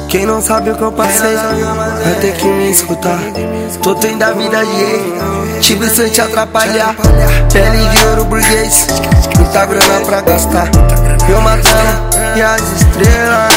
Quem não sabe o que eu passei vai ter que me escutar. Tô tendo a vida alheia, tive sem te atrapalhar. Pele de ouro burguês, muita grana pra gastar. Eu matando e as estrelas,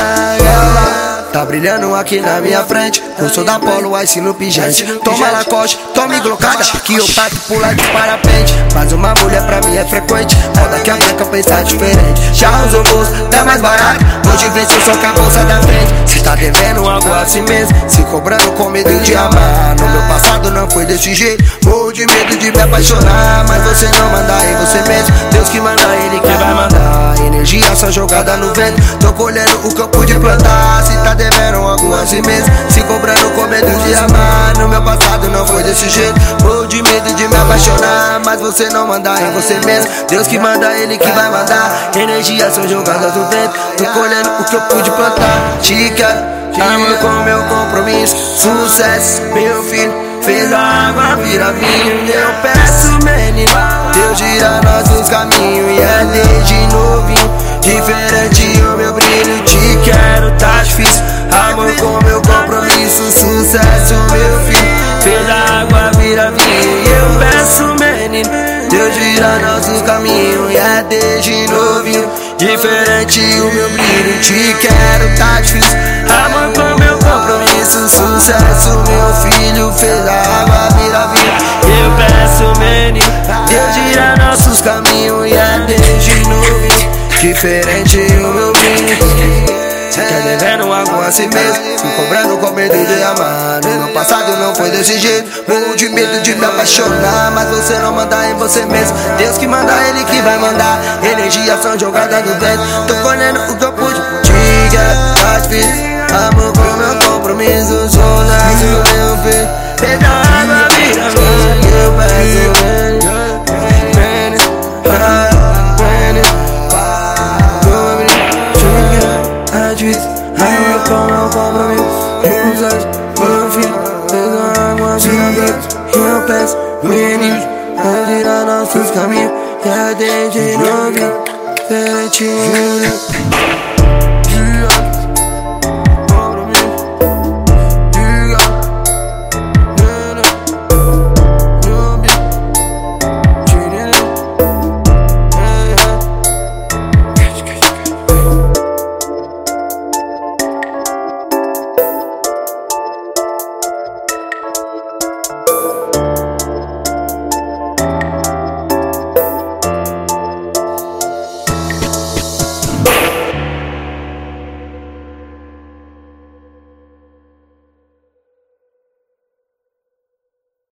ela tá brilhando aqui na minha frente. Eu sou da Polo Ice no pijante. Toma Lacoste, tome glocada, que eu parto pular de parapente. Mas uma mulher pra mim é frequente, roda que a branca pensa diferente. Já usou bolsa, tá mais barato, hoje venceu só com a bolsa da frente. Cê tá devendo algo assim mesmo, se cobrando com medo de amar. No meu passado não foi desse jeito, morro de medo de me apaixonar. Mas você não manda em você mesmo, Deus que manda, Ele que vai mandar. Energia só jogada no vento, tô colhendo o que eu pude plantar. Se tá devendo algo assim mesmo, se cobrando com medo de amar. No meu passado não foi desse jeito, morro de medo de me apaixonar. Mas você não manda em você mesmo, Deus que manda, Ele que vai mandar. Energia são jogadas no vento, tô colhendo o que eu pude plantar. Te quero, amo com meu compromisso. Sucesso, meu filho, fez a água virar vinho. Eu peço, menino, Deus gira nossos caminhos. E é desde novinho, diferente o meu brilho. Te quero, tá difícil, amor com meu compromisso. Sucesso, meu filho, fez a água virar vinho. Eu peço, menino, Deus gira nosso caminho. E é desde novinho, diferente o meu brilho. Te quero, tá difícil, amor com meu compromisso. Sucesso, meu filho, fez a água virar vinho. Eu peço, menino, Deus gira nossos caminhos. E é desde novinho, diferente o meu brilho. Cê tá devendo algo assim mesmo, me cobrando com medo de amar. No meu passado não foi desse jeito, morro de medo de me apaixonar. Mas você não manda em você mesmo, Deus que manda, Ele que vai mandar. Energia são jogadas no vento, tô colhendo o que eu pude. Te quero, tá difícil, amor com meu compromisso. Sou nasce o meu filho, fez a água vira vinho. Eu peço, amor com meu compromisso. Meu filho, fez a água virar vinho. Eu peço, menino, vai girar nossos caminhos. E é desde novinho, diferente.